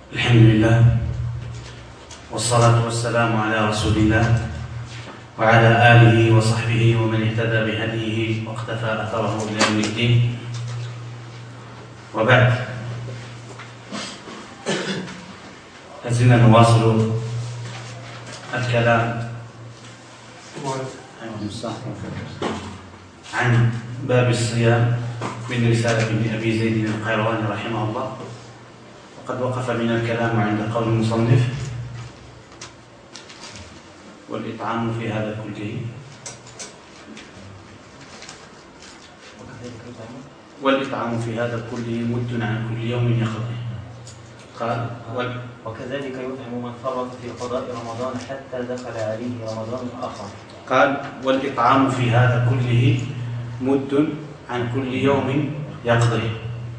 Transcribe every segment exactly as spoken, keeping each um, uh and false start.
الحمد لله والصلاة والسلام على رسول الله وعلى آله وصحبه ومن اهتدى بهديه واقتفى أثره إلى يوم الدين، وبعد. لازلنا نواصل الكلام عن باب الصيام من رسالة ابن أبي زيد القيرواني رحمه الله، وقد وقف من الكلام عند قول المصنف: والإطعام في هذا كله والإطعام في هذا كله مد عن كل يوم يقضي. قال: وكذلك يطعم من فرط في قضاء رمضان حتى دخل عليه رمضان آخر. قال: والإطعام في هذا كله مد عن كل يوم يقضي.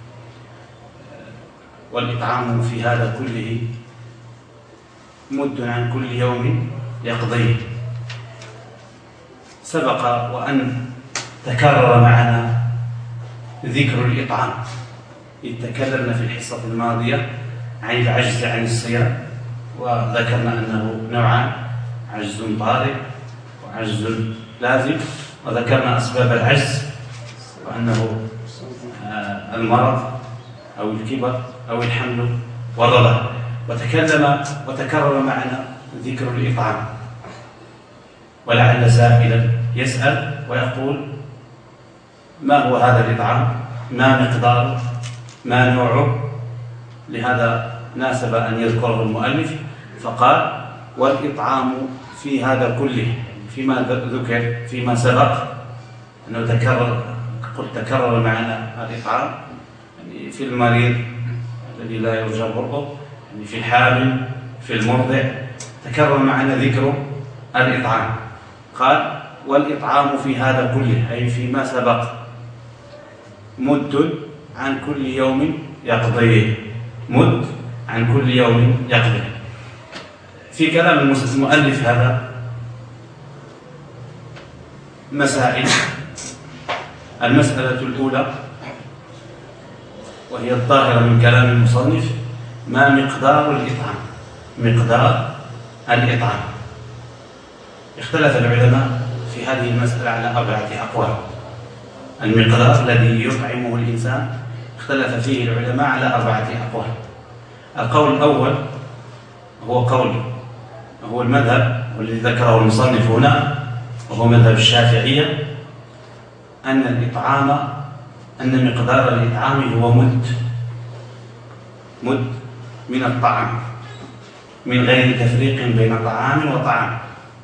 والإطعام في هذا كله مد عن كل يوم يقضيه. سبق وأن تكرر معنا ذكر الإطعام، إذ تكلمنا في الحصة الماضية عن العجز عن الصيام، وذكرنا أنه نوعان: عجز طارئ وعجز لازم، وذكرنا أسباب العجز وأنه المرض أو الكبر أو الحمل والرضع. وتكلم وتكرر معنا ذكر الإطعام، ولعل سائلا يسأل ويقول: ما هو هذا الإطعام؟ ما مقداره؟ ما نوعه؟ لهذا ناسب أن يذكره المؤلف، فقال: والإطعام في هذا كله، فيما ذكر فيما سبق أنه تكرر قلت تكرر معنا الإطعام يعني في المريض الذي لا يرجى برؤه، يعني في الحامل، في المرضع، تكرر معنا ذكر الإطعام. قال: والإطعام في هذا كله، أي فيما سبق، مد عن كل يوم يقضيه. مد عن كل يوم يقضيه. في كلام المؤلف هذا مسائل. المسألة الأولى وهي الظاهرة من كلام المصنف: ما مقدار الإطعام؟ مقدار الإطعام. اختلف العلماء في هذه المسألة على أربعة أقوال. المقدار الذي يطعمه الإنسان اختلف فيه العلماء على أربعة أقوال. القول الأول هو قول هو المذهب والذي ذكره المصنف هنا، وهو مذهب الشافعية، أن الإطعام أن مقدار الإطعام هو مد مد من الطعام، من غير تفريق بين طعام وطعام.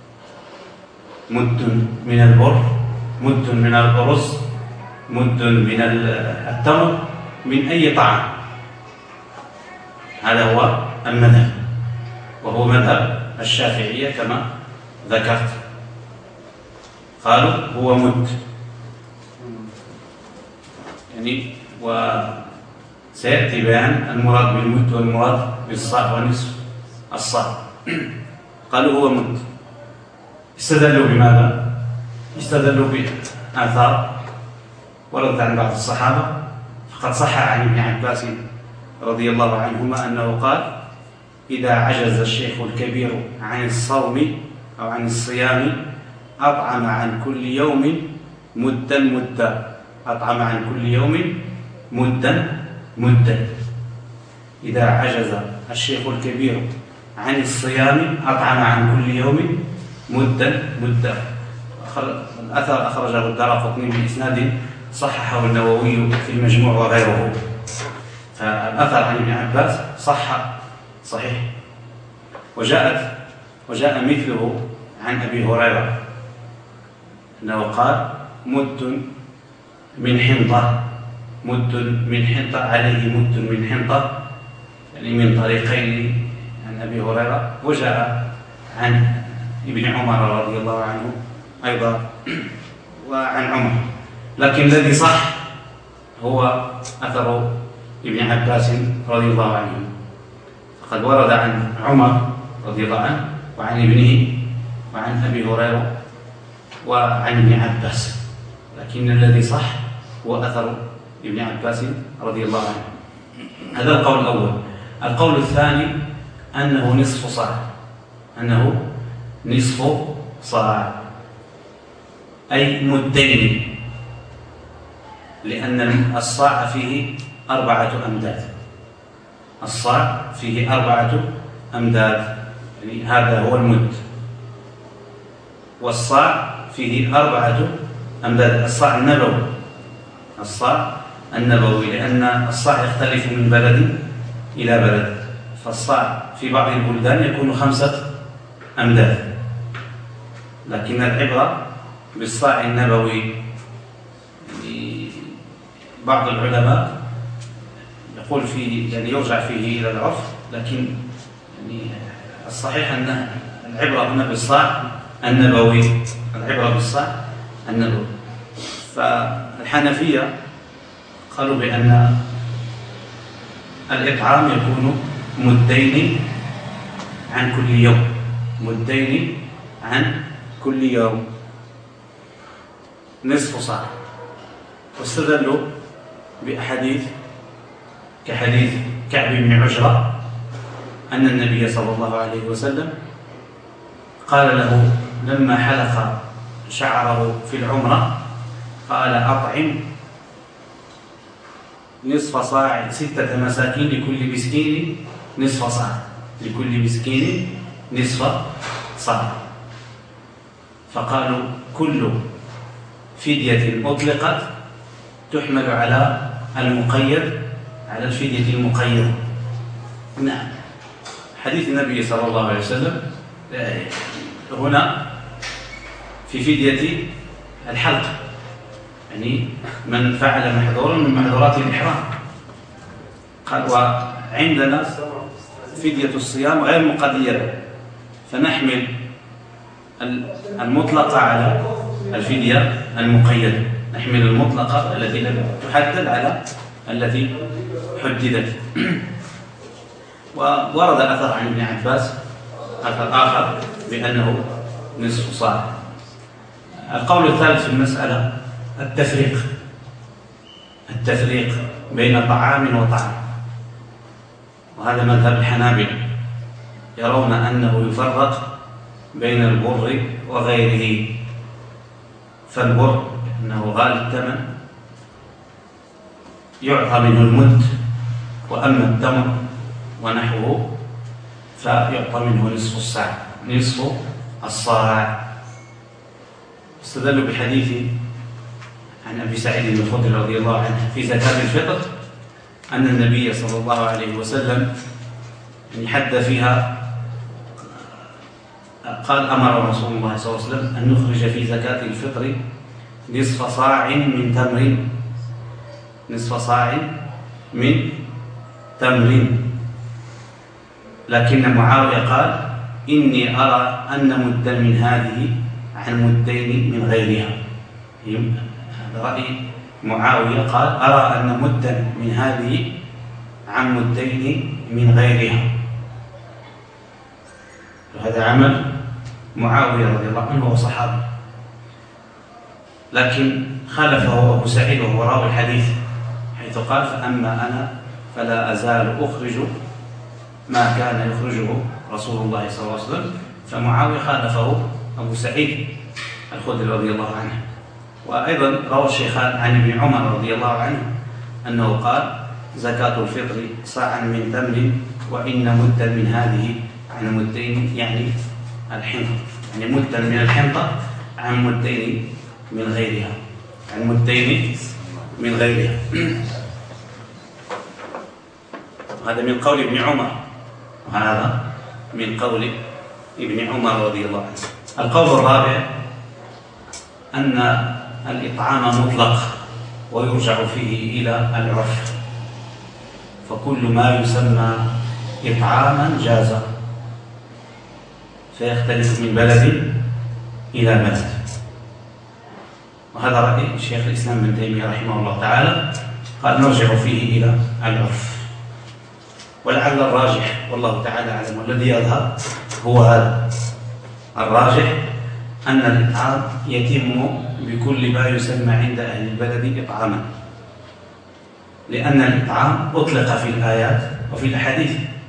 مد من البر، مد من الأرز، مد من التمر، من أي طعام. هذا هو المذهب، وهو مذهب الشافعية كما ذكرت. قالوا هو مد، يعني وسيأتي بيان المراد بالمد والمراد بالصاع ونصف الصاع. قالوا هو مد. استدلوا بماذا؟ استدلوا بآثار وردت عن بعض الصحابة، فقد صح عن ابن عباس رضي الله عنهما أنه قال: إذا عجز الشيخ الكبير عن الصوم أو عن الصيام أطعم عن كل يوم مدا مدا. أطعم عن كل يوم مدا مدا. إذا عجز الشيخ الكبير عن الصيام أطعم عن كل يوم مدا مدا. الأثر أخرجه الدارقطني بإسناد صححه النووي في المجموع وغيره. فالأثر عن ابن عباس صح صحيح. وجاءت وجاء مثله عن أبي هريرة أنه قال: مد من حنطة، مد من حنطة عليه مد من حنطة، يعني من طريقين عن أبي هريرة. وجاء عن ابن عمر رضي الله عنه أيضا وعن عمر، لكن الذي صح هو أثر ابن عباس رضي الله عنه. فقد ورد عن عمر رضي الله عنه وعن ابنه وعن أبي هريرة وعن ابن عباس، لكن الذي صح هو أثر ابن عباس رضي الله عنه. هذا القول الأول. القول الثاني أنه نصف صاع، أنه نصف صاع أي مدين، لأن الصاع فيه أربعة أمداد، الصاع فيه أربعة أمداد، يعني هذا هو المد، والصاع فيه أربعة أمداد، الصاع النبوي، الصاع النبوي، لأن الصاع يختلف من بلد إلى بلد، فالصاع في بعض البلدان يكون خمسة أمداد، لكن العبرة بالصاع النبوي. يعني بعض العلماء يقول فيه، يعني يرجع فيه إلى العرف، لكن يعني الصحيح أن العبرة هنا بالصاع النبوي، العبرة بالصاع النبوي. فالحنفية قالوا بأن الإطعام يكون مدين عن كل يوم، مدين عن كل يوم، نصف صاع، واستدلوا بأحاديث كحديث كعب بن عجرة أن النبي صلى الله عليه وسلم قال له لما حلق شعره في العمرة قال أطعم نصف صاع ستة مساكين لكل مسكين نصف صاع، لكل مسكين نصف صاع. فقالوا كل فدية أطلقت تحمل على المقيد، على الفدية المقيدة. نعم، حديث النبي صلى الله عليه وسلم هنا في فدية الحلق، يعني من فعل محظورا من محظورات الإحرام. قال وعندنا فدية الصيام غير مقيدة، فنحمل المطلقة على الفدية المقيدة، نحمل المطلقة التي لم تحدد على التي حددت. وورد أثر عن ابن عباس أثر آخر بأنه نصف صاع. القول الثالث في المسألة التفريق، التفريق بين طعام وطعام، وهذا مذهب الحنابلة، يرون أنه يفرق بين البر وغيره. فالبر أنه غالي الثمن يعطى منه المد، وأما التمر ونحوه فيعطى منه نصف الصاع، نصف الصاع. استدلوا بحديث عن أبي سعيد الخدري رضي الله عنه في زكاة الفطر أن النبي صلى الله عليه وسلم حد فيها، قال أمر رسول الله صلى الله عليه وسلم أن نخرج في زكاة الفطر نصف صاع من تمر، نصف صاع من تمر، لكن معاوية قال إني أرى أن مدا من هذه عن مدين من غيرها. هذا رأي معاوية، قال أرى أن مدا من هذه عن مدين من غيرها، وهذا عمل معاوية رضي الله عنه وهو صحابي. لكن خالفه أبو سعيد وهو راوي الحديث، حيث قال فأما أنا فلا أزال أخرج ما كان يخرجه رسول الله صلى الله عليه وسلم. فمعاوية خالفه أبو سعيد الخدري رضي الله عنه. وأيضا روى الشيخان عن ابن عمر رضي الله عنه أنه قال زكاة الفطر صاعا من تمر وإن مدا من هذه عن مدين، يعني الحنطة، يعني مدا من الحنطة عن مدين من غيرها، عن مدين من غيرها. هذا من قول ابن عمر، وهذا من قول ابن عمر رضي الله عنه. القول الرابع أن الإطعام مطلق ويرجع فيه إلى العرف، فكل ما يسمى إطعاما جاز، فيختلف من بلد إلى بلد. وهذا رأي شيخ الإسلام ابن تيمية رحمه الله تعالى، قال نرجع فيه إلى العرف. ولعل الراجح والله تعالى أعلم والذي يظهر هو هذا، الراجح أن الإطعام يتم بكل ما يسمى عند أهل البلد إطعاما، لأن الإطعام أطلق في الآيات وفي الأحاديث،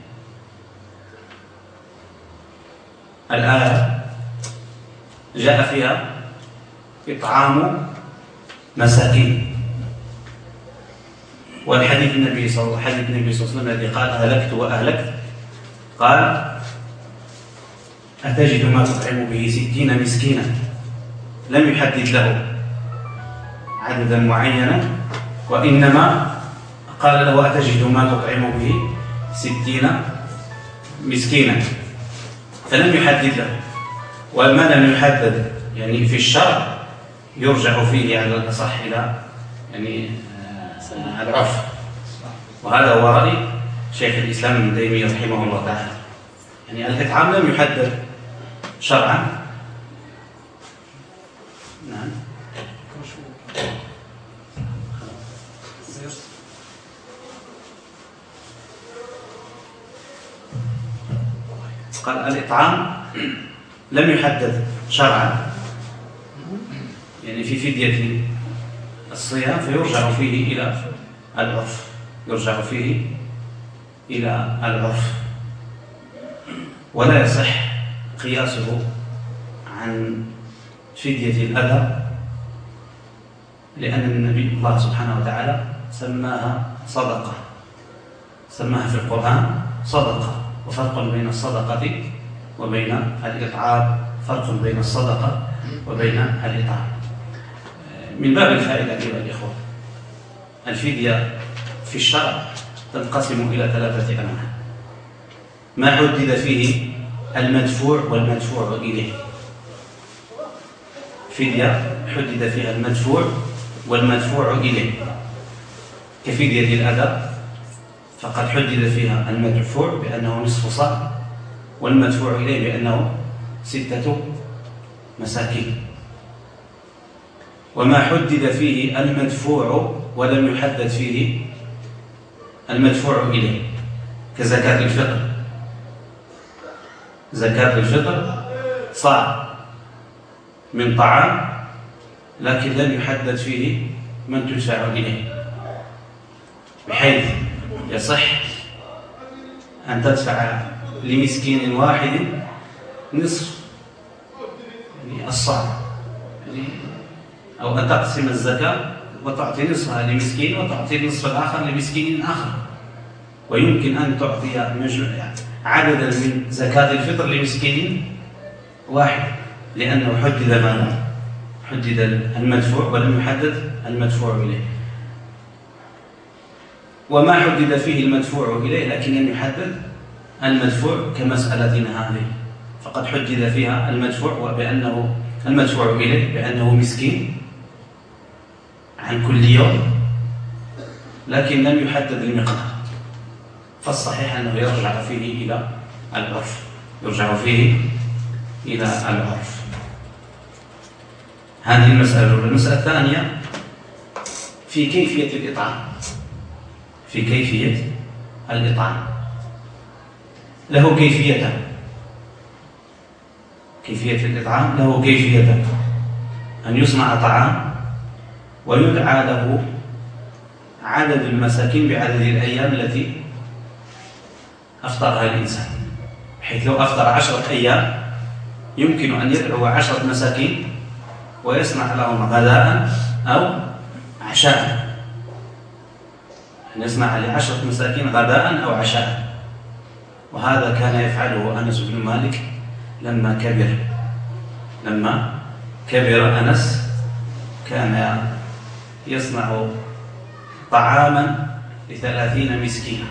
الآية جاء فيها إطعام مساكين، والحديث النبي صلى الله عليه وسلم الذي قال هلكت وأهلكت قال أتجد ما تطعم به ستين مسكينا، لم يحدد له عددا معينا، وإنما قال له أتجد ما تطعم به ستين مسكينا، فلم يحدد له. وما لم يحدد يعني في الشرع يرجع فيه على الأصح إلى يعني العرف، وهذا هو رأي شيخ الإسلام ابن تيمية رحمه الله تعالى. يعني الإطعام لم يحدد شرعا. نعم. قال الإطعام لم يحدد شرعا، يعني في فدية الصيام فيرجع فيه إلى العرف، يرجع فيه إلى العرف، ولا يصح قياسه عن فدية الأذى، لأن النبي الله سبحانه وتعالى سماها صدقة، سماها في القرآن صدقة. وفرق بين الصدقة وبين الإطعام، فرق بين الصدقة وبين الإطعام. من باب الفائدة أيها الإخوة، الفدية في الشرع تنقسم إلى ثلاثة أنواع: ما حدد فيه المدفوع والمدفوع إليه، فدية حدد فيها المدفوع والمدفوع إليه، كفدية الأذى فقد حدد فيها المدفوع بأنه نصف صاع والمدفوع إليه بأنه ستة مساكين. وما حدد فيه المدفوع ولم يحدد فيه المدفوع إليه كزكاة الفطر، زكاة الفطر صاع من طعام لكن لم يحدد فيه من تدفع إليه، بحيث يصح أن تدفع لمسكين واحد نصف يعني الصاع، يعني أو أن تقسم الزكاة وتعطي نصفها لمسكين وتعطي النصف الآخر لمسكين آخر، ويمكن أن تعطي عددا من زكاة الفطر لمسكين واحد، لأنه حدد ماذا؟ حدد المدفوع ولم يحدد المدفوع إليه. وما حدد فيه المدفوع إليه لكن لم يحدد المدفوع كمسألتنا هذه، فقد حدد فيها المدفوع وبأنه المدفوع إليه بأنه مسكين عن كل يوم، لكن لم يحدد المقدار، فالصحيح أنه يرجع فيه إلى العرف، يرجع فيه إلى العرف. هذه المسألة. المسألة الثانية في كيفية الإطعام، في كيفية الإطعام له كيفية، كيفية الإطعام له كيفية أن يصنع طعام ويدعى له عدد المساكين بعدد الأيام التي أفطرها الإنسان، بحيث لو أفطر عشرة أيام يمكن أن يدعو عشرة مساكين ويصنع لهم غداء أو عشاء، أن يصنع لعشرة مساكين غداء أو عشاء. وهذا كان يفعله أنس بن مالك لما كبر، لما كبر أنس كان يصنع طعاما لثلاثين مسكينا.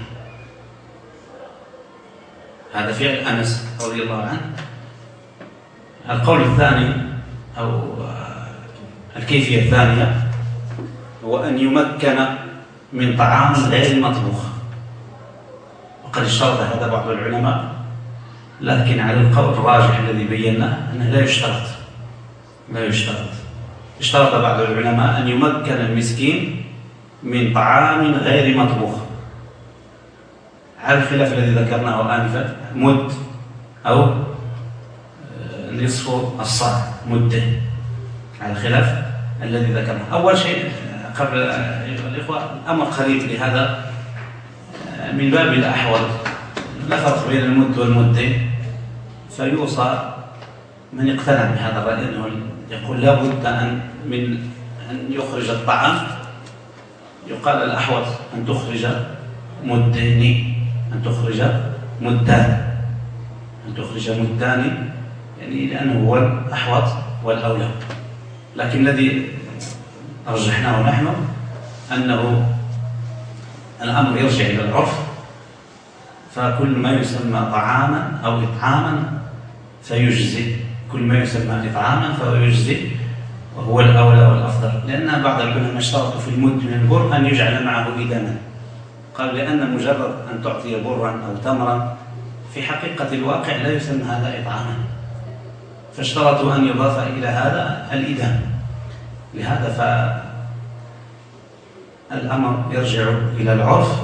هذا فعل أنس رضي الله عنه. القول الثاني أو الكيفية الثانية هو أن يمكن من طعام غير مطبوخ، وقد اشترط هذا بعض العلماء، لكن على القول الراجح الذي بيناه أنه لا يشترط، لا يشترط. اشترط بعض العلماء أن يمكن المسكين من طعام غير مطبوخ، على الخلاف الذي ذكرناه آنفا، مد أو نصف الصاع مدة، على الخلاف الذي ذكرناه. أول شيء قبل الإخوة الأمر قريب لهذا من باب الأحوال، لا فرق بين المد والمدة فيوصى من اقتنع بهذا الرأي أنه يقول لا بد أن من أن يخرج الطعام، يقال الأحوط أن تخرج مدين، أن تخرج مدان، أن تخرج مدان، يعني لأنه هو الأحوط والأولى. لكن الذي رجحناه نحن أنه الأمر يرجع إلى العرف، فكل ما يسمى طعاما أو إطعاما فيجزي، كل ما يسمى إطعاما فهو يجزي وهو الأولى والأفضل. لأن بعض العلماء اشترطوا في المد من البر أن يجعل معه إداما، قال لأن مجرد أن تعطي برا أو تمرا في حقيقة الواقع لا يسمى هذا إطعاما، فاشترطوا أن يضاف إلى هذا الإدام. لهذا فالأمر يرجع إلى العرف،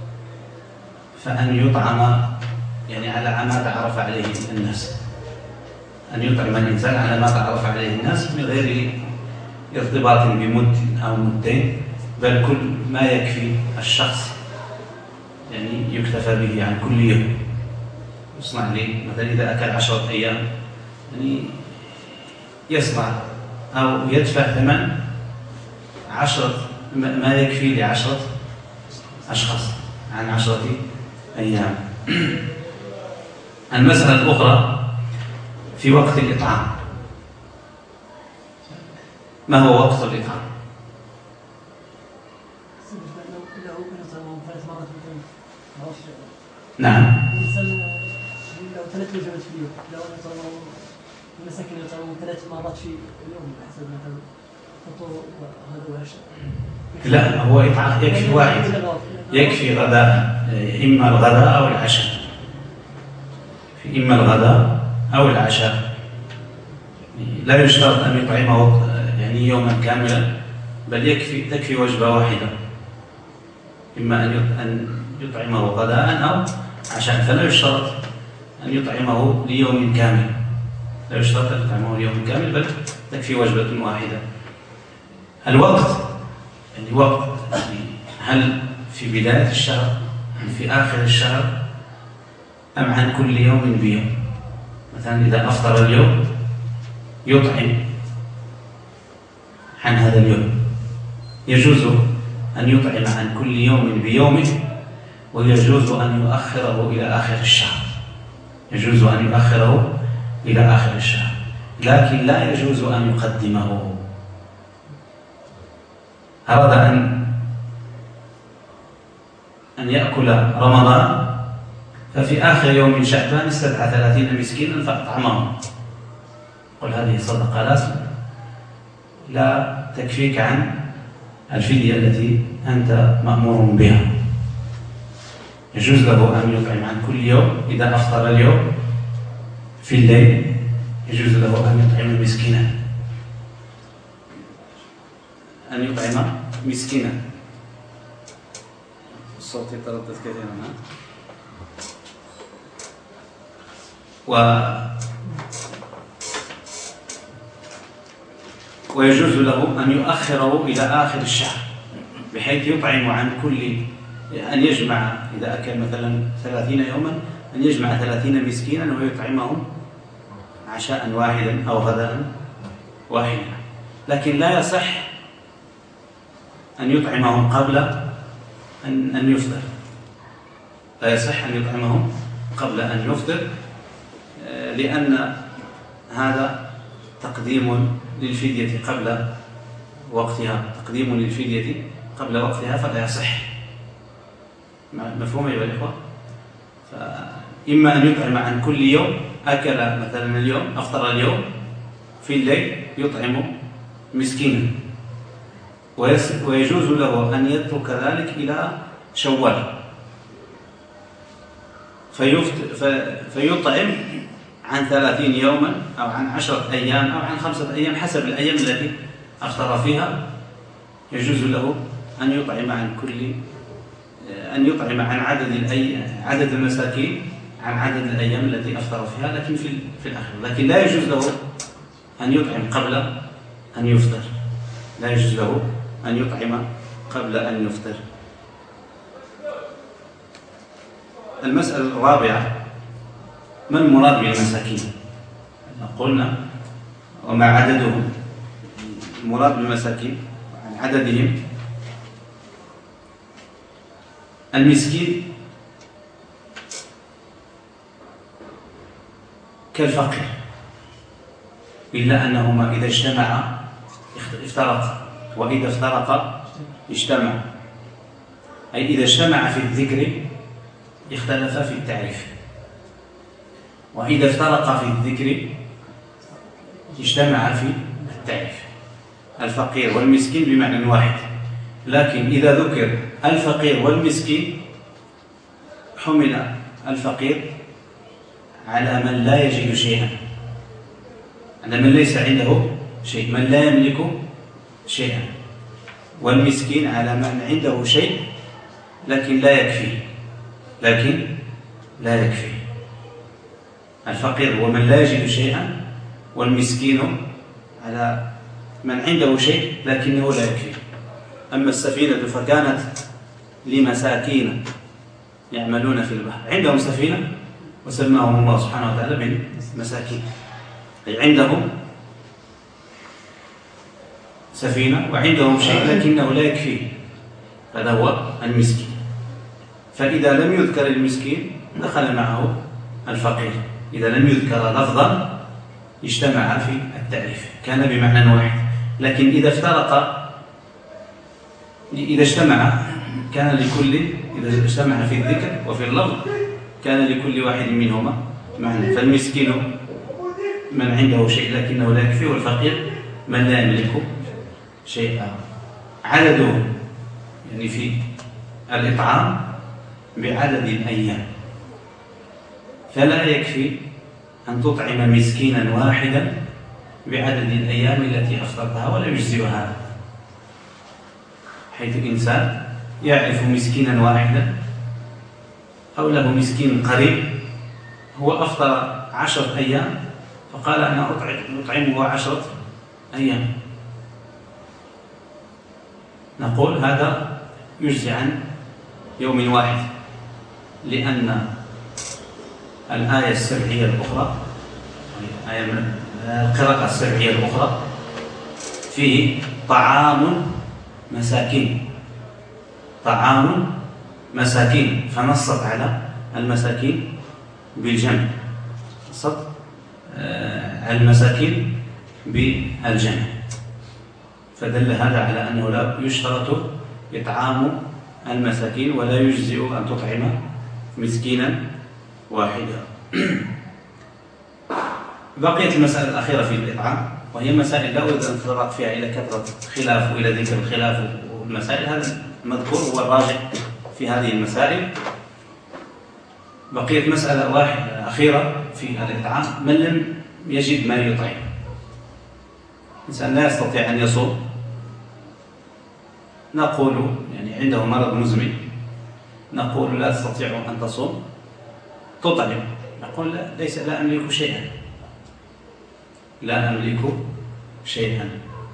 فأن يطعم يعني على ما تعرف عليه الناس، أن يطعم الإنسان على ما تعرف عليه الناس من غير ارتباط بمد أو مدين، بل كل ما يكفي الشخص يعني يكتفى به عن كل يوم. يصنع لي مثلا إذا أكل عشرة أيام يعني يصنع أو يدفع ثمن عشرة ما يكفي لعشرة أشخاص عن عشرة أيام. المسألة الأخرى في وقت الإطعام، ما هو وقت الإطعام؟ نعم. لو ثلاث وجبات في اليوم، لو المساكين يطعمون ثلاث مرات في اليوم بحسب مثلا فطور وغداء وعشاء. لا، هو إطعام يكفي واحد، يكفي غداء، إما الغداء أو العشاء، في إما الغداء أو العشاء. لا يشترط أن يطعمه يعني يوما كاملا، بل يكفي تكفي وجبة واحدة، إما أن يطعمه غداء أو عشاء، فلا يشترط أن يطعمه ليوم كامل، لا يشترط أن يطعمه ليوم كامل، بل تكفي وجبة واحدة. الوقت يعني وقت يعني هل في بداية الشهر أم في آخر الشهر أم عن كل يوم بيوم؟ مثلا إذا أفطر اليوم يطعم عن هذا اليوم، يجوز أن يطعم عن كل يوم بيومه، ويجوز أن يؤخره إلى آخر الشهر، يجوز أن يؤخره إلى آخر الشهر، لكن لا يجوز أن يقدمه. أراد أن أن يأكل رمضان، ففي آخر يوم من شعبان استدعى ثلاثين مسكينا فأطعمهم، قل هذه صدقة لا لا تكفيك عن الفدية التي أنت مأمور بها. يجوز له أن يطعم عن كل يوم، إذا أفطر اليوم في الليل يجوز له أن يطعم مسكينا، أن يطعم مسكينا. الصوت يتردد كثيرا. و ويجوز له أن يؤخره إلى آخر الشهر، بحيث يطعم عن كل، أن يجمع إذا أكل مثلا ثلاثين يوما أن يجمع ثلاثين مسكينا ويطعمهم عشاء واحدا أو غداء واحدا. لكن لا يصح أن يطعمهم قبل أن أن يفطر، لا يصح أن يطعمهم قبل أن يفطر، لأن هذا تقديم للفدية قبل وقتها، تقديم للفدية قبل وقتها، فلا يصح. مفهوم يا الإخوة؟ فإما أن يطعم عن كل يوم، أكل مثلا اليوم أفطر اليوم، في الليل يطعم مسكينا، ويجوز له أن يترك ذلك إلى شوال فيطعم عن ثلاثين يوما أو عن عشرة أيام أو عن خمسة أيام حسب الأيام التي أفطر فيها. يجوز له أن يطعم عن كل أن يطعم عن عدد الأي... عدد المساكين عن عدد الأيام التي أفطر فيها، لكن في في الآخر. لكن لا يجوز له أن يطعم قبل أن يفطر، لا يجوز له أن يطعم قبل أن يفطر. المسألة الرابعة ما المراد بالمساكين؟ قلنا وما عددهم. المراد بالمساكين عن عددهم المسكين كالفقير، إلا أنهما إذا اجتمعا افترقا، وإذا افترقا اجتمعا، أي إذا اجتمع في الذكر اختلفا في التعريف، وإذا افترقا في الذكر اجتمع في التعريف. الفقير والمسكين بمعنى واحد، لكن إذا ذكر الفقير والمسكين حمل الفقير على من لا يجد شيئا، على من ليس عنده شيء، من لا يملك شيئا، والمسكين على من عنده شيء لكن لا يكفي، لكن لا يكفي. الفقير هو من لا يجد شيئا، والمسكين على من عنده شيء لكنه لا يكفي. أما السفينة فكانت لمساكين يعملون في البحر، عندهم سفينة وسماهم الله سبحانه وتعالى بالمساكين، أي عندهم سفينة وعندهم شيء لكنه لا يكفي، هذا هو المسكين. فإذا لم يذكر المسكين دخل معه الفقير، إذا لم يذكر لفظا اجتمع في التعريف، كان بمعنى واحد. لكن إذا افترق، إذا اجتمع كان لكل، إذا اجتمع في الذكر وفي اللفظ كان لكل واحد منهما معنى. فالمسكين من عنده شيء لكنه لا يكفي، والفقير من لا يملك شيئا. عدده يعني في الإطعام بعدد الأيام، فلا يكفي أن تطعم مسكينا واحدا بعدد الأيام التي أفطرتها، ولا يجزئ هذا، حيث الإنسان يعرف مسكينا واحدا أو له مسكين قريب هو أفطر عشرة أيام فقال أنا أطعمه عشرة أيام، نقول هذا يجزي عن يوم واحد، لأن الآية السبعية الأخرى، آية من القراءة السبعية الأخرى فيه طعام مساكين، طعام مساكين، فنصت على المساكين بالجمع، نصت على المساكين بالجمع، فدل هذا على أنه لا يشترط إطعام المساكين، ولا يجزئ أن تطعم مسكينا واحدا. بقيت المسألة الأخيرة في الإطعام، وهي مسائل لا أريد أن نتطرق فيها إلى كثرة خلاف وإلى ذكر الخلاف والمسائل، هذا المذكور هو الراجع في هذه المسائل. بقيت مسألة واحدة أخيرة في الإطعام، من لم يجد ما يطعم، إنسان لا يستطيع أن يصوم، نقول يعني عنده مرض مزمن، نقول لا تستطيع أن تصوم تطعم، نقول لا، ليس لا أملك شيئا، لا أملك شيئا،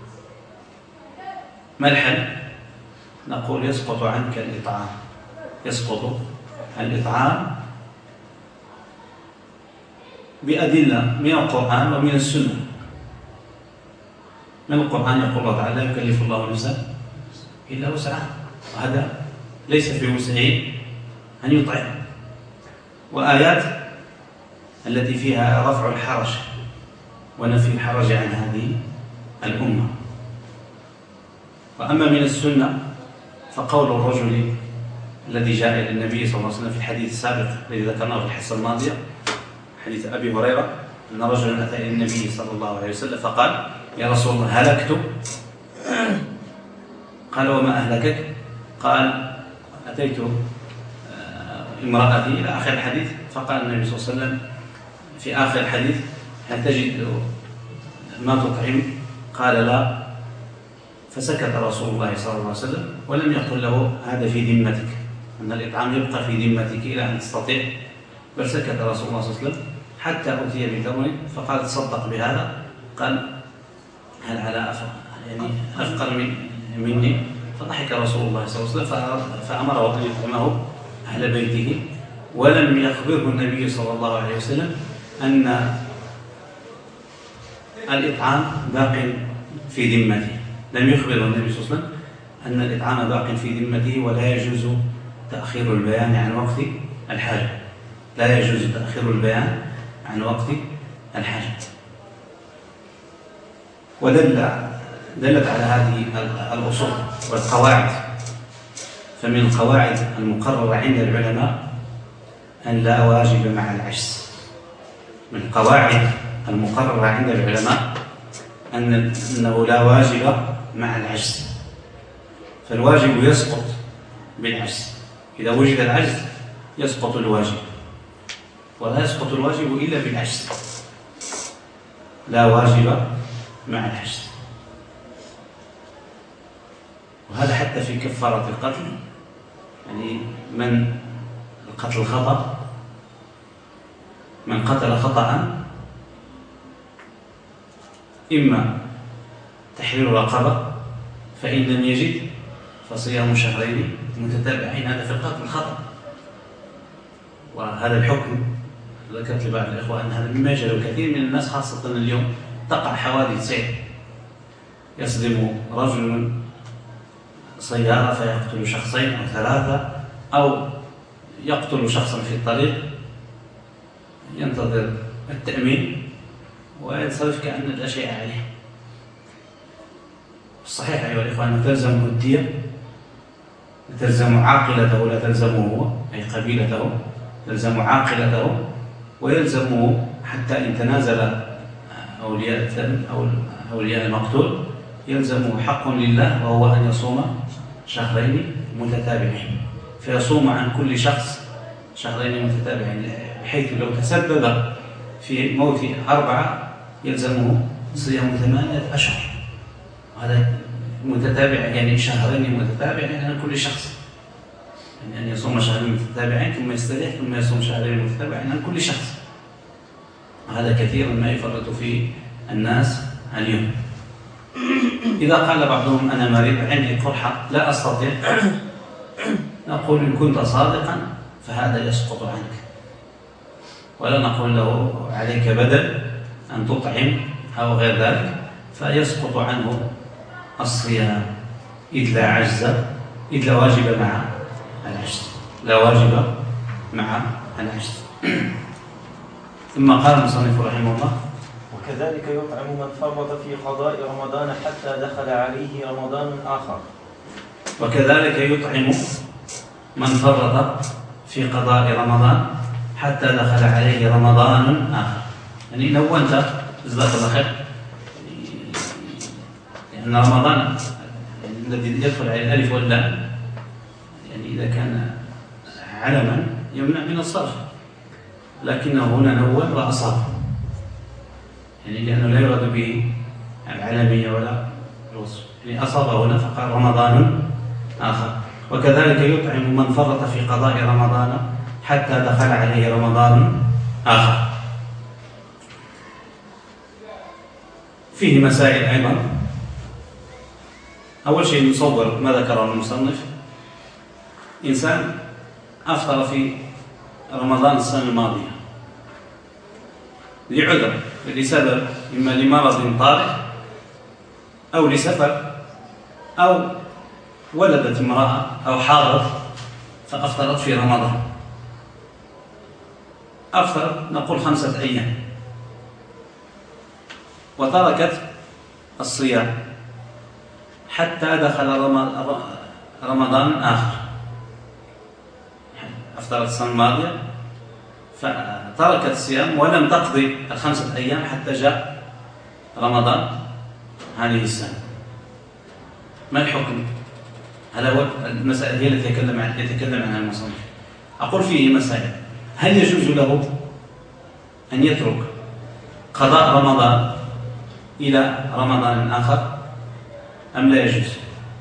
ما الحل؟ نقول يسقط عنك الإطعام، يسقط الإطعام بأدلة من القرآن ومن السنة. من القرآن يقول الله تعالى لا يكلف الله نفسا إلا وسعها، وهذا ليس في وسعه أن يطعم، وآيات التي فيها رفع الحرج ونفي الحرج عن هذه الأمة. وأما من السنة فقول الرجل الذي جاء إلى النبي صلى الله عليه وسلم في الحديث السابق الذي ذكرناه في الحصة الماضية، حديث أبي هريرة، أن رجلا أتى إلى النبي صلى الله عليه وسلم فقال يا رسول الله هلكت، قال وما أهلكك؟ قال أتيت امرأتي إلى آخر الحديث، فقال النبي صلى الله عليه وسلم في آخر الحديث هل تجد ما تطعم؟ قال لا، فسكت رسول الله صلى الله عليه وسلم ولم يقل له هذا في ذمتك، أن الإطعام يبقى في ذمتك إلى أن تستطيع، بل سكت رسول الله صلى الله عليه وسلم حتى أتي بتمر فقال تصدق بهذا، قال هل على يعني أفقر من مني؟ فضحك رسول الله صلى الله عليه وسلم فأمره أن يطعمه أهل بيته ولم يخبره النبي صلى الله عليه وسلم أن الإطعام باق في ذمته. لم يخبر النبي صلى الله عليه وسلم أن الإطعام باق في ذمته ولا يجوز تأخير البيان عن وقت الحاجة. لا يجوز تأخير البيان عن وقت الحاجة. ودل دلت على هذه الأصول والقواعد. فمن القواعد المقررة عند العلماء أن لا واجب مع العجز. من القواعد المقررة عند العلماء أن أنه لا واجب مع العجز، فالواجب يسقط بالعجز. إذا وجد العجز يسقط الواجب، ولا يسقط الواجب إلا بالعجز. لا واجب مع العجز. وهذا حتى في كفارة القتل، يعني من القتل خطأ، من قتل خطأ إما تحرير رقبة، فإن لم يجد فصيام شهرين متتابعين. هذا في القتل الخطأ. وهذا الحكم ذكرت لبعض الإخوة أن هذا مما يجعل كثير من الناس خاصة اليوم تقع حوادث سير. يصدم رجل سيارة فيقتل شخصين أو ثلاثة، أو يقتل شخصا في الطريق ينتظر التأمين وينصرف كأن لا شيء عليه. الصحيح أيها الإخوة أن تلزمه الدية، تلزم عاقلته لا تلزمه هو، أي قبيلته تلزم عاقلته، ويلزمه حتى إن تنازل أولياء الثمن أو أولياء المقتول يلزمه حق لله، وهو أن يصوم شهرين متتابعين. فيصوم عن كل شخص شهرين متتابعين، بحيث لو تسبب في موت أربعة يلزمه صيام ثمانية أشهر. هذا متتابع يعني شهرين متتابعين عن كل شخص، يعني أن يصوم شهرين متتابعين ثم يستريح ثم يصوم شهرين متتابعين عن كل شخص. وهذا كثيرا ما يفرط فيه الناس اليوم. إذا قال بعضهم أنا مريض عندي قرحة لا أستطيع، نقول إن كنت صادقا فهذا يسقط عنك، ولا نقول له عليك بدل أن تطعم أو غير ذلك، فيسقط عنه الصيام، إذ لا عجز إذ لا واجب مع العجز، لا واجب مع العجز. ثم قال المصنف رحمه الله: وكذلك يطعم من فرط في قضاء رمضان حتى دخل عليه رمضان آخر. وكذلك يطعم من فرط في قضاء رمضان حتى دخل عليه رمضان آخر. يعني لو أنت جزاك الله خير، لأن يعني رمضان الذي يدخل عليه الألف واللام يعني إذا كان علما يمنع من الصرف، لكنه هنا نون وأصاب، يعني لأنه لا يراد به العلمية ولا الوصف، يعني أصاب هنا فقال رمضان آخر. وكذلك يطعم من فرط في قضاء رمضان حتى دخل عليه رمضان آخر. فيه مسائل أيضا. أول شيء نصور ما ذكره المصنف: إنسان أفطر في رمضان السنة الماضية لعذر، لسبب، إما لمرض طارئ أو لسفر أو ولدت امرأة أو حاضت فأفطرت في رمضان. أفطرت نقول خمسة أيام وتركت الصيام حتى دخل رمضان آخر. أفطرت السنة الماضية فتركت الصيام ولم تقضي الخمسة أيام حتى جاء رمضان هذه السنة. ما الحكم؟ هذا هو المسائل هي التي يتكلم عن يتكلم عنها المصنف. أقول فيه مسائل: هل يجوز له أن يترك قضاء رمضان إلى رمضان آخر أم لا يجوز؟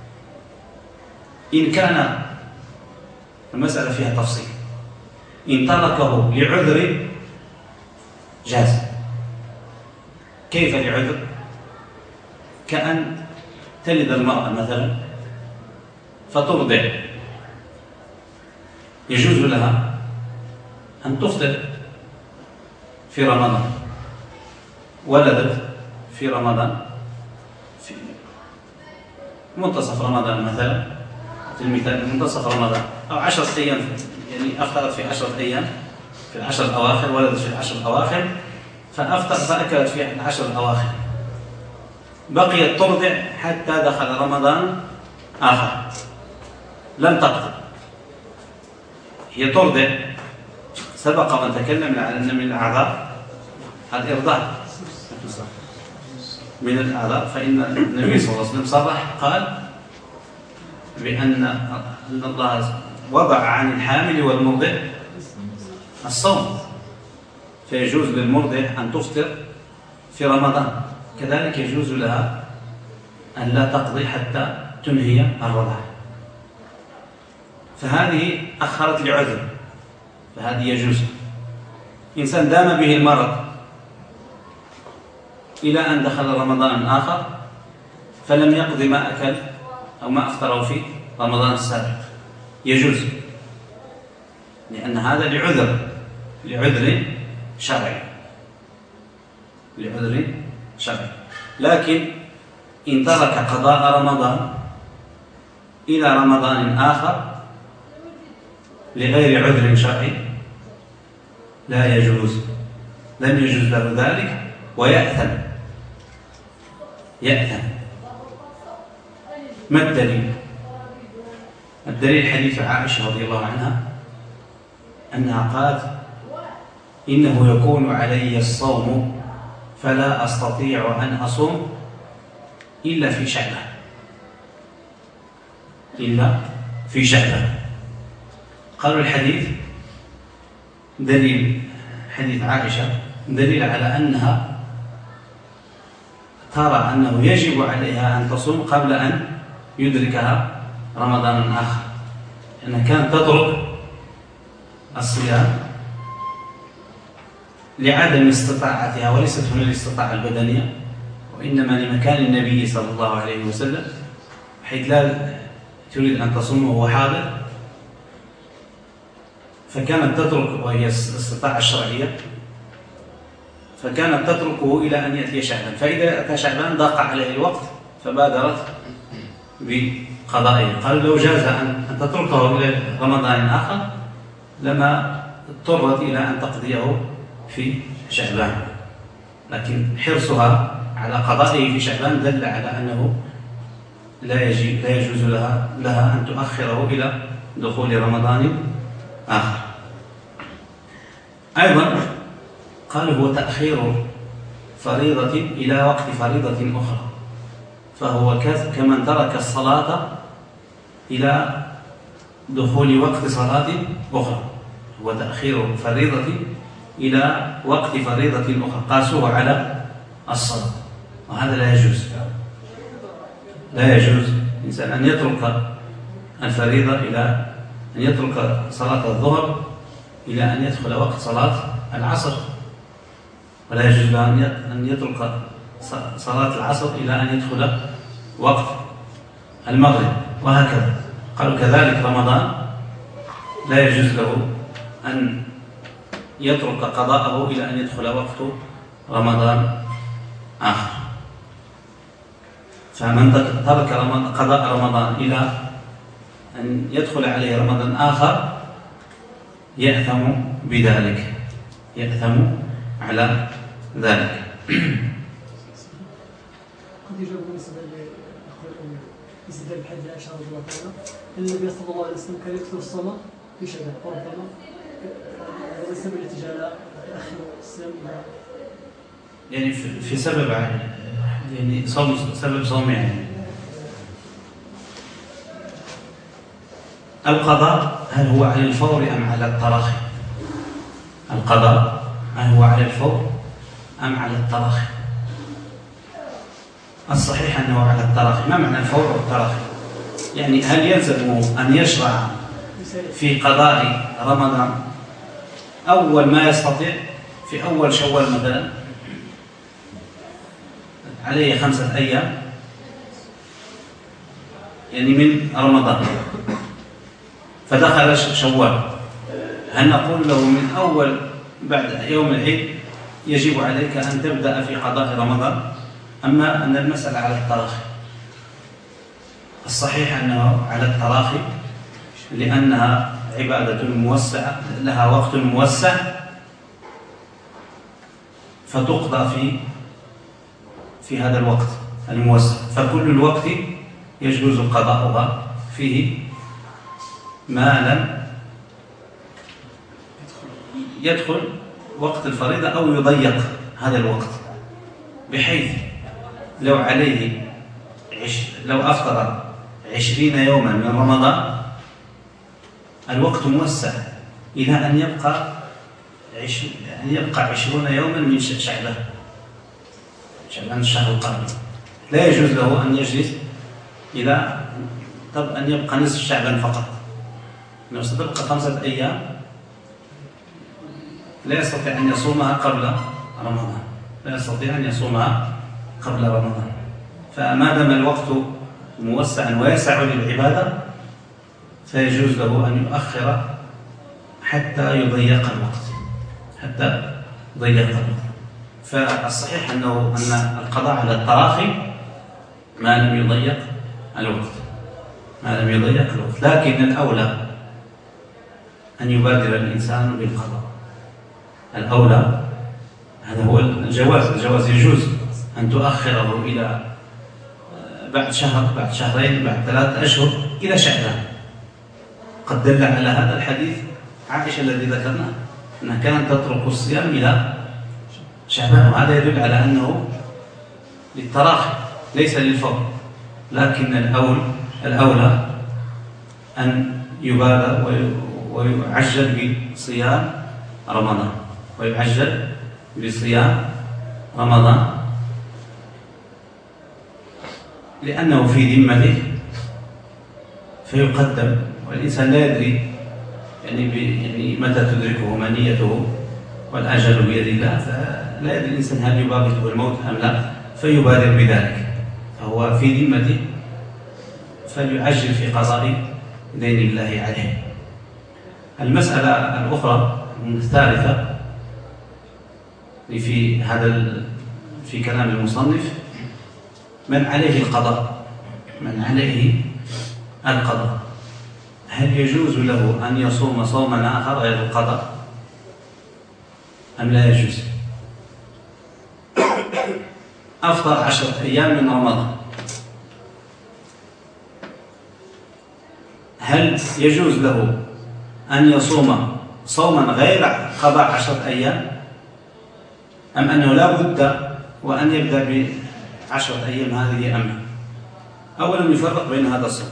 إن كان المسألة فيها تفصيل، إن تركه لعذر جاز. كيف لعذر؟ كأن تلد المرأة مثلا فترضع، يجوز لها أن تفطر في رمضان، ولدت في رمضان في منتصف رمضان مثلا، في المثال منتصف رمضان أو عشرة أيام، يعني أفطرت في عشرة أيام في العشر الأواخر، ولدت في العشر الأواخر فأفطر فأكلت في العشر الأواخر، بقيت ترضع حتى دخل رمضان آخر، لم تقضي، هي ترضع. سبق من تكلم على أن من الأعذار الإرضاع، من الأعذار، فإن النبي صلى الله عليه وسلم صرح قال بأن أن الله وضع عن الحامل والمرضع الصوم، فيجوز للمرضع أن تفطر في رمضان، كذلك يجوز لها أن لا تقضي حتى تنهي الرضاعة. فهذه أخرت لعذر، فهذه يجوز. إنسان دام به المرض إلى أن دخل رمضان آخر فلم يقضي ما أكل أو ما أفطره في رمضان السابق، يجوز، لأن هذا لعذر لعذر شرعي لعذر شرعي. لكن إن ترك قضاء رمضان إلى رمضان آخر لغير عذر شرعي لا يجوز، لم يجوز له ذلك ويأثم يأثم. ما الدليل؟ الدليل حديث عائشة رضي الله عنها أنها قالت إنه يكون علي الصوم فلا أستطيع أن أصوم إلا في شعبان إلا في شعبان. قالوا الحديث دليل، حديث عائشة دليل على أنها ترى أنه يجب عليها أن تصوم قبل أن يدركها رمضان آخر، لأنها كانت تترك الصيام لعدم استطاعتها، وليست هنا الاستطاعة البدنية، وإنما لمكان النبي صلى الله عليه وسلم، حيث لا تريد أن تصوم وهو حاضر، فكانت تترك، وهي الاستطاعة الشرعية، فكانت تتركه إلى أن يأتي شعبان، فإذا أتى شعبان ضاق عليه الوقت فبادرت بقضائه. قال لو جاز أن تتركه إلى رمضان آخر لما اضطرت إلى أن تقضيه في شعبان، لكن حرصها على قضائه في شعبان دل على أنه لا يجي لا يجوز لها لها أن تؤخره إلى دخول رمضان آخر. أيضا قال هو تأخير فريضة إلى وقت فريضة أخرى، فهو كمن ترك الصلاة إلى دخول وقت صلاة أخرى، هو تأخير فريضة إلى وقت فريضة أخرى، قاسوه على الصلاة، وهذا لا يجوز. لا يجوز الإنسان أن يترك الفريضة إلى أن يترك صلاة الظهر إلى أن يدخل وقت صلاة العصر، ولا يجوز له أن يترك صلاة العصر إلى أن يدخل وقت المغرب، وهكذا. قالوا كذلك رمضان لا يجوز له أن يترك قضاءه إلى أن يدخل وقت رمضان آخر. فمن ترك قضاء رمضان إلى أن يدخل عليه رمضان آخر يأثم بذلك، يأثم على ذلك. قد يجب بالنسبة بالنسبة للحديث عائشة رضي الله عنها أن النبي صلى الله عليه وسلم كان يكثر الصلاة في شعبان، وربما هذا السبب التي جعل يؤخر الصيام يعني في سبب يعني صوم سبب صوم يعني القضاء هل هو على الفور أم على التراخي؟ القضاء هل هو على الفور أم على التراخي؟ الصحيح أنه على التراخي. ما معنى الفور والتراخي؟ يعني هل يلزم أن يشرع في قضاء رمضان أول ما يستطيع في أول شوال مثلا عليه خمسة أيام يعني من رمضان، فدخل شوال هل نقول له من أول بعد يوم العيد يجب عليك أن تبدأ في قضاء رمضان، أما أن المسألة على التراخي؟ الصحيح أنه على التراخي، لأنها عبادة موسعة لها وقت موسع، فتقضى في في هذا الوقت الموسع، فكل الوقت يجوز قضاؤها فيه ما لم يدخل وقت الفريضة أو يضيق هذا الوقت، بحيث لو عليه عش لو أفطر عشرين يوما من رمضان الوقت موسع إلى أن يبقى عش... أن يبقى عشرون يوما من شعبان شعبان الشهر القادم، لا يجوز له أن يجلس إلى طب أن يبقى نصف شعبان فقط، لو ستبقى خمسة أيام لا يستطيع أن يصومها قبل رمضان، لا يستطيع أن يصومها قبل رمضان. فما دام الوقت موسعا ويسع للعبادة فيجوز له أن يؤخر حتى يضيق الوقت حتى يضيق الوقت. فالصحيح أنه أن القضاء على التراخي ما لم يضيق الوقت ما لم يضيق الوقت لكن الأولى أن يبادر الإنسان بالقضاء. الأولى هذا هو الجواز الجواز يجوز أن تؤخره إلى بعد شهر بعد شهرين بعد ثلاثة أشهر إلى شعبان. قد دل على هذا الحديث عائشة الذي ذكرناه أنها كانت تترك الصيام إلى شعبان، وهذا يدل على أنه للتراخي ليس للفور، لكن الأول الأولى أن يبادر ويعجل بصيام رمضان ويعجل بصيام رمضان لأنه في ذمته فيقدم، والإنسان لا يدري يعني, يعني متى تدركه منيته والأجل بيد الله، فلا يدري الإنسان هل يباغته الموت أم لا فيبادر بذلك، فهو في ذمته فليعجل في قضاء دين الله عليه. المسألة الأخرى الثالثة في هذا في كلام المصنف من عليه القضاء من عليه القضاء هل يجوز له أن يصوم صوما آخر غير القضاء أم لا يجوز؟ أفطر عشرة أيام من رمضان، هل يجوز له أن يصوم صوما غير قضاء عشرة أيام أم أنه لا بد وأن يبدأ بعشرة أيام هذه أم؟ أولا يفرق بين هذا الصوم.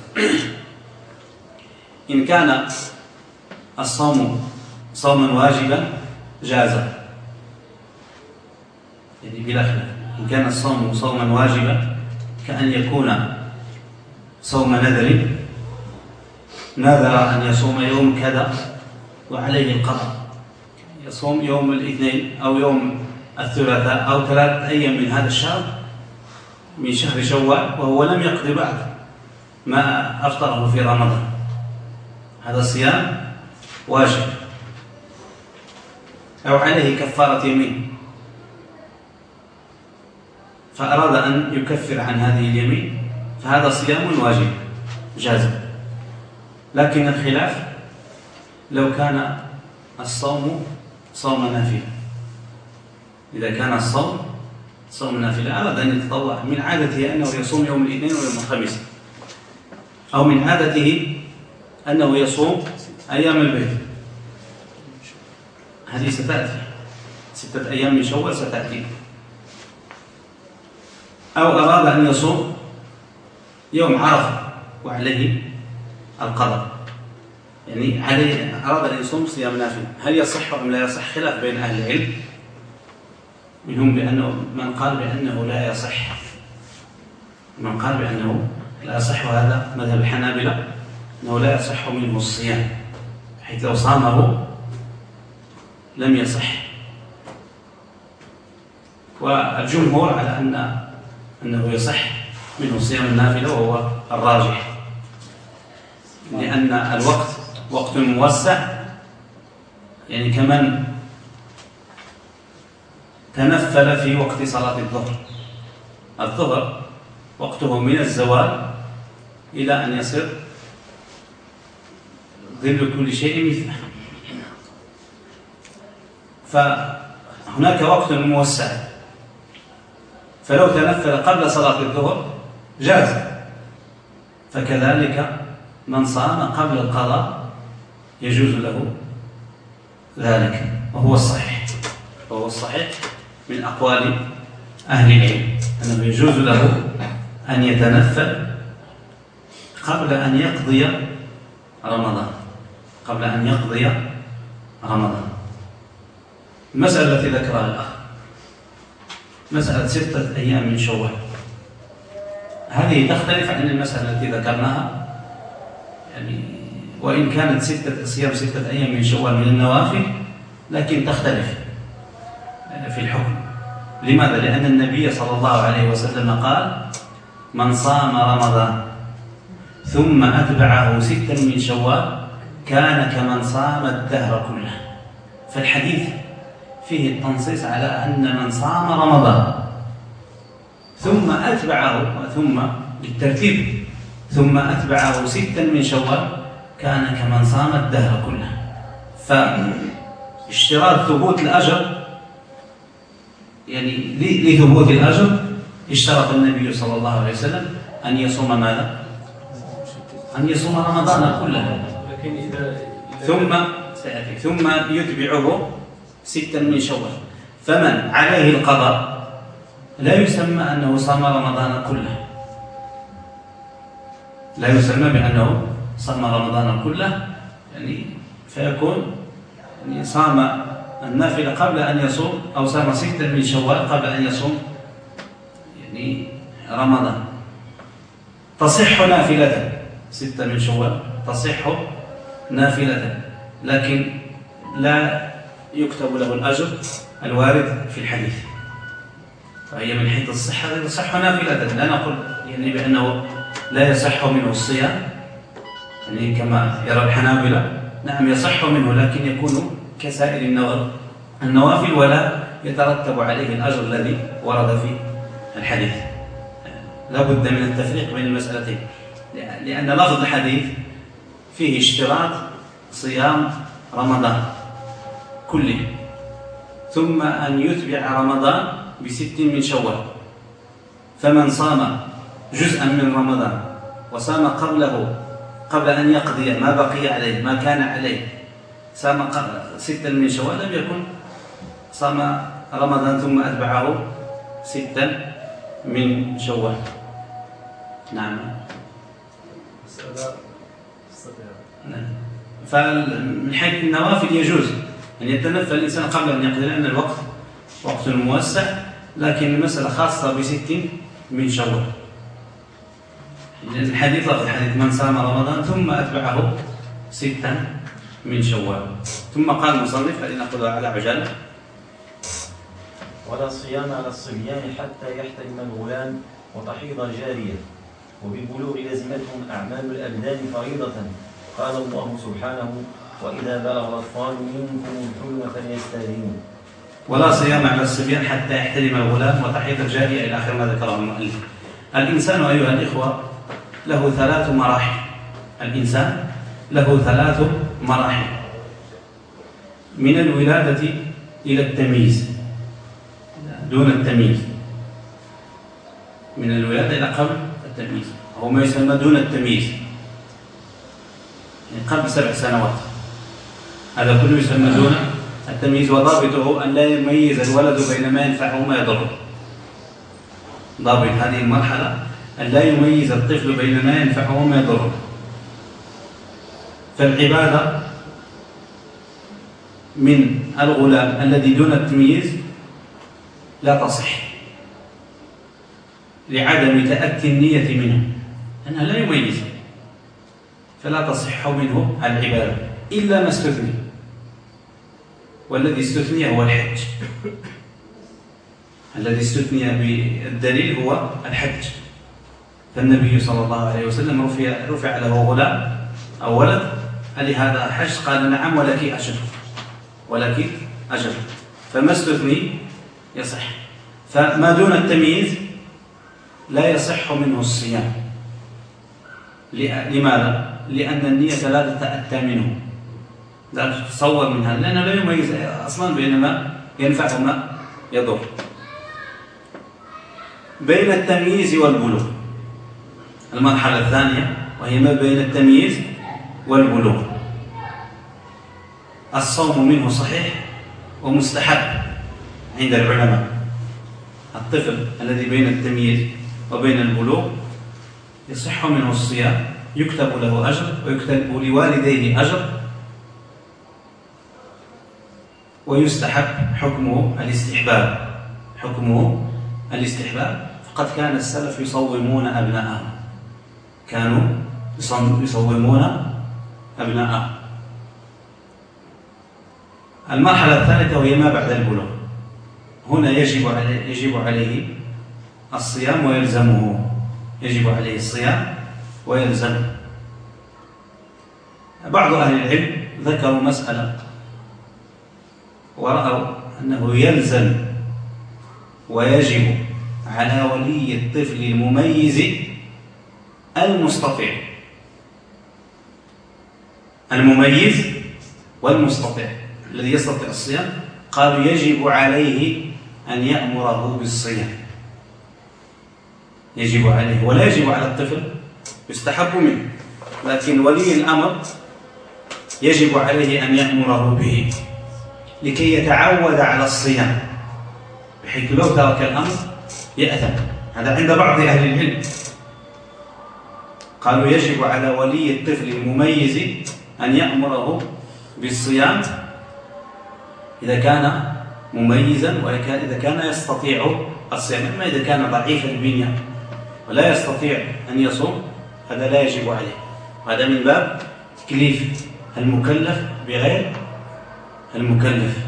إن كان الصوم صوما واجبا جاز، يعني بلا خلاف. إن كان الصوم صوما واجبا كأن يكون صوم نذر، نذر أن يصوم يوم كذا وعليه القضاء، يصوم يوم الاثنين أو يوم الثلاثاء أو ثلاثة أيام من هذا الشهر من شهر شوال وهو لم يقضي بعد ما أفطره في رمضان، هذا الصيام واجب، أو عليه كفارة يمين فأراد أن يكفر عن هذه اليمين فهذا صيام واجب جاز. لكن الخلاف لو كان الصوم صوم نافلة، إذا كان الصوم صوم نافلة أراد أن يتطوع، من عادته أنه يصوم يوم الاثنين ويوم الخميس، أو من عادته أنه يصوم أيام البيت، هذه ستأتي ستة أيام من شوال ستأتي، أو أراد أن يصوم يوم عرفة وعليه القضاء، يعني عليه أراد أن يصوم صيام نافلة، هل يصح أم لا يصح؟ خلاف بين أهل العلم، منهم بأنه من قال بأنه لا يصح، من قال بأنه لا يصح، وهذا مذهب الحنابلة أنه لا يصح منه الصيام، حيث لو صامه لم يصح. والجمهور على أن أنه يصح منه صيام النافلة وهو الراجح، لأن الوقت وقت موسع يعني كمن تنفل في وقت صلاة الظهر. الظهر وقته من الزوال إلى أن يصير ظل كل شيء مثله، فهناك وقت موسع، فلو تنفل قبل صلاة الظهر جاز. فكذلك من صام قبل القضاء يجوز له ذلك، وهو الصحيح وهو الصحيح من أقوال أهل العلم أنه يجوز له أن يتنفل قبل أن يقضي رمضان قبل أن يقضي رمضان. المسألة التي ذكرها الأخ مسألة ستة أيام من شوال، هذه تختلف عن المسألة التي ذكرناها، يعني وإن كانت ستة صيام ستة أيام من شوال من النوافل، لكن تختلف في الحكم. لماذا؟ لأن النبي صلى الله عليه وسلم قال: من صام رمضان ثم أتبعه ستا من شوال كان كمن صام الدهر كله. فالحديث فيه التنصيص على أن من صام رمضان ثم أتبعه ثم بالترتيب ثم أتبعه ستا من شوال كان كمن صام الدهر كله. فاشتراط ثبوت الأجر، يعني لثبوت الأجر اشترط النبي صلى الله عليه وسلم أن يصوم ماذا؟ أن يصوم رمضان كله، ثم ثم يتبعه ستا من شوال. فمن عليه القضاء لا يسمى أنه صام رمضان كله، لا يسمى بأنه صام رمضان كله، يعني فيكون يعني صام النافلة قبل أن يصوم، أو صام ستا من شوال قبل أن يصوم يعني رمضان. تصح نافلة ستة من شوال، تصح نافلة، لكن لا يكتب له الأجر الوارد في الحديث. فهي من حيث الصحة تصح نافلة، لا نقول يعني بأنه لا يصح منه الصيام يعني كما يرى الحنابلة، نعم يصح منه، لكن يكون كسائر النوافل ولا يترتب عليه الأجر الذي ورد في الحديث. لا بد من التفريق بين المسألتين، لأن لفظ الحديث فيه اشتراط صيام رمضان كله، ثم أن يتبع رمضان بست من شوال. فمن صام جزءا من رمضان وصام قبله قبل أن يقضي ما بقي عليه ما كان عليه، صام ستا من شوال، لم يكن صام رمضان ثم أتبعه ستا من شوال. نعم. فمن حيث النوافل يجوز أن يتنفل الإنسان قبل أن يقضي، لأن الوقت وقت موسع، لكن المسألة خاصة بست من شوال. الحديث لفظ الحديث: من صام رمضان ثم أتبعه ستا من شوال. ثم قال المصنف: فلنأخذها على عجالة: ولا صيام على الصبيان حتى يحتلم الغلام وتحيض الجارية، وبالبلوغ لزمتهم أعمال الأبدان فريضة. قال الله سبحانه: وإذا بلغ الأطفال منكم الحلم فليستأذنوا. ولا صيام على الصبيان حتى يحتلم الغلام وتحيض الجارية إلى آخر ما ذكره المؤلف. الإنسان أيها الإخوة له ثلاث مراحل. الإنسان له ثلاث مراحل: من الولادة إلى التمييز دون التمييز، من الولادة إلى قبل التمييز، هو ما يسمى دون التمييز، يعني قبل سبع سنوات، هذا كله يسمى دون التمييز. وضابطه أن لا يميز الولد بين ما ينفعه وما يضره. ضابط هذه المرحلة أن لا يميز الطفل بين ما ينفعه وما يضره. فالعبادة من الغلام الذي دون التمييز لا تصح لعدم تأتي النية منه، أنها لا يميز، فلا تصح منه العبادة إلا ما استثني، والذي استثني هو الحج. الذي استثني بالدليل هو الحج. فالنبي صلى الله عليه وسلم رفع, رفع له غلام أو ولد: ألي هذا حج؟ قال: نعم ولك أجر. ولك أجر، فما استثني يصح. فما دون التمييز لا يصح منه الصيام. لماذا؟ لأن النية لا تتأتى منه، لا تتصور منها، لأنه لا يميز أصلا بين ما ينفع وما يضر. بين التمييز والبلوغ المرحلة الثانية، وهي ما بين التمييز والبلوغ. الصوم منه صحيح ومستحب عند العلماء. الطفل الذي بين التمييز وبين البلوغ يصح منه الصيام، يكتب له أجر ويكتب لوالديه أجر، ويستحب حكمه الاستحباب، حكمه الاستحباب. فقد كان السلف يصومون أبناءهم، كانوا يصومون أبناءهم. المرحلة الثالثة وهي ما بعد البلوغ. هنا يجب عليه, يجب عليه الصيام ويلزمه، يجب عليه الصيام ويلزمه. بعض أهل العلم ذكروا مسألة ورأوا أنه يلزم ويجب على ولي الطفل المميز المستطيع، المميز والمستطيع الذي يستطيع الصيام، قالوا يجب عليه أن يأمره بالصيام، يجب عليه، ولا يجب على الطفل، يستحب منه، لكن ولي الأمر يجب عليه أن يأمره به لكي يتعود على الصيام، بحيث لو ترك الأمر يأثم. هذا عند بعض أهل العلم، قالوا يجب على ولي الطفل المميز أن يأمره بالصيام إذا كان مميزا وإذا كان يستطيع الصيام. أما إذا كان ضعيف البنية ولا يستطيع أن يصوم هذا لا يجب عليه، وهذا من باب تكليف المكلف بغير المكلف.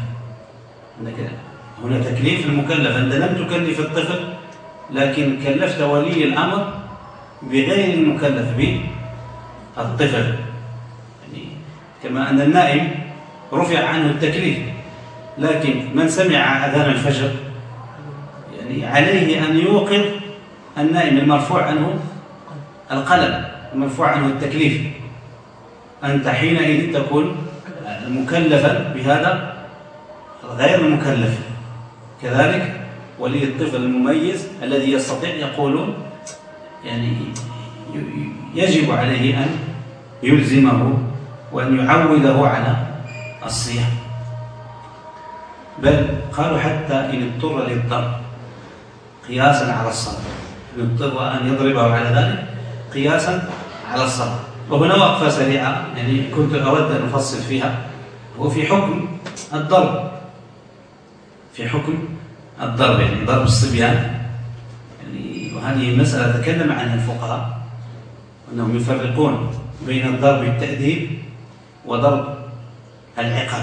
هنا تكليف المكلف، أنت لم تكلف الطفل لكن كلفت ولي الأمر بغير المكلف بالطفل، يعني كما أن النائم رفع عنه التكليف، لكن من سمع أذان الفجر يعني عليه أن يوقظ النائم المرفوع عنه القلم، المرفوع عنه التكليف. أنت حينئذ تكون مكلفا بهذا غير المكلف. كذلك ولي الطفل المميز الذي يستطيع يقولون يعني يجب عليه أن يلزمه وأن يعوده على الصيام، بل قالوا حتى إن اضطر للضرب قياسا على الصلاة، إن اضطر أن يضربه على ذلك قياسا على الصلاة. وهنا وقفة سريعة يعني كنت أود أن أفصل فيها، هو في حكم الضرب، في حكم الضرب يعني ضرب الصبيان، يعني وهذه مسألة تكلم عنها الفقهاء أنهم يفرقون بين الضرب التأديب وضرب العقاب.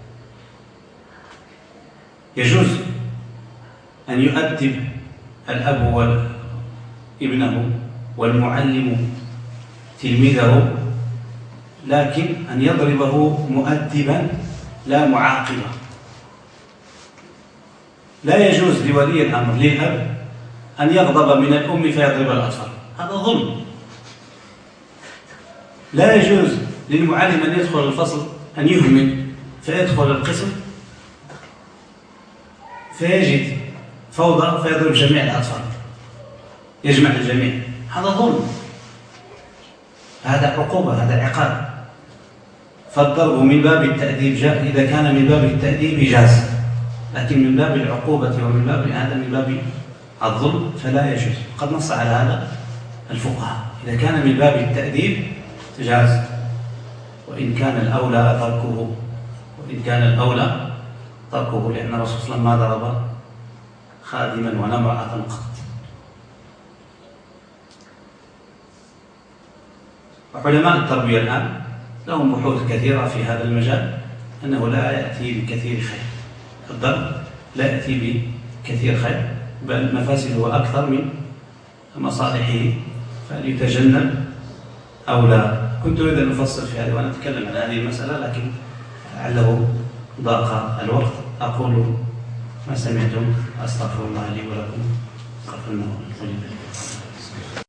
يجوز أن يؤدب الأب وابنه والمعلم تلميذه، لكن أن يضربه مؤدبا لا معاقبا. لا يجوز لولي الأمر للأب أن يغضب من الأم فيضرب الأطفال، هذا ظلم. لا يجوز للمعلم أن يدخل الفصل أن يهمل فيدخل القسم فيجد فوضى فيضرب جميع الأطفال، يجمع الجميع، هذا ظلم، هذا عقوبة، هذا عقاب. فالضرب من باب التأديب جاء إذا كان من باب التأديب جاز، لكن من باب العقوبة ومن باب هذا من باب الظلم فلا يجوز. قد نص على هذا الفقهاء، إذا كان من باب التأديب جاز، وإن كان الأولى تركه، وإن كان الأولى تركه، لأن الرسول صلى الله عليه وسلم ما ضرب خادما ولا امرأة قط. وعلماء التربية الآن لهم بحوث كثيرة في هذا المجال، أنه لا يأتي بكثير خير، الضرب لا يأتي بكثير خير، بل مفاسده أكثر من مصالحه، فليتجنب أو لا. كنت أريد أن أفصل في هذا وأنا أتكلم عن هذه المسألة، لكن لعله ضاق الوقت أقول ما سمعتم، أستغفر الله لي ولكم، استغفر الله لي ولكم.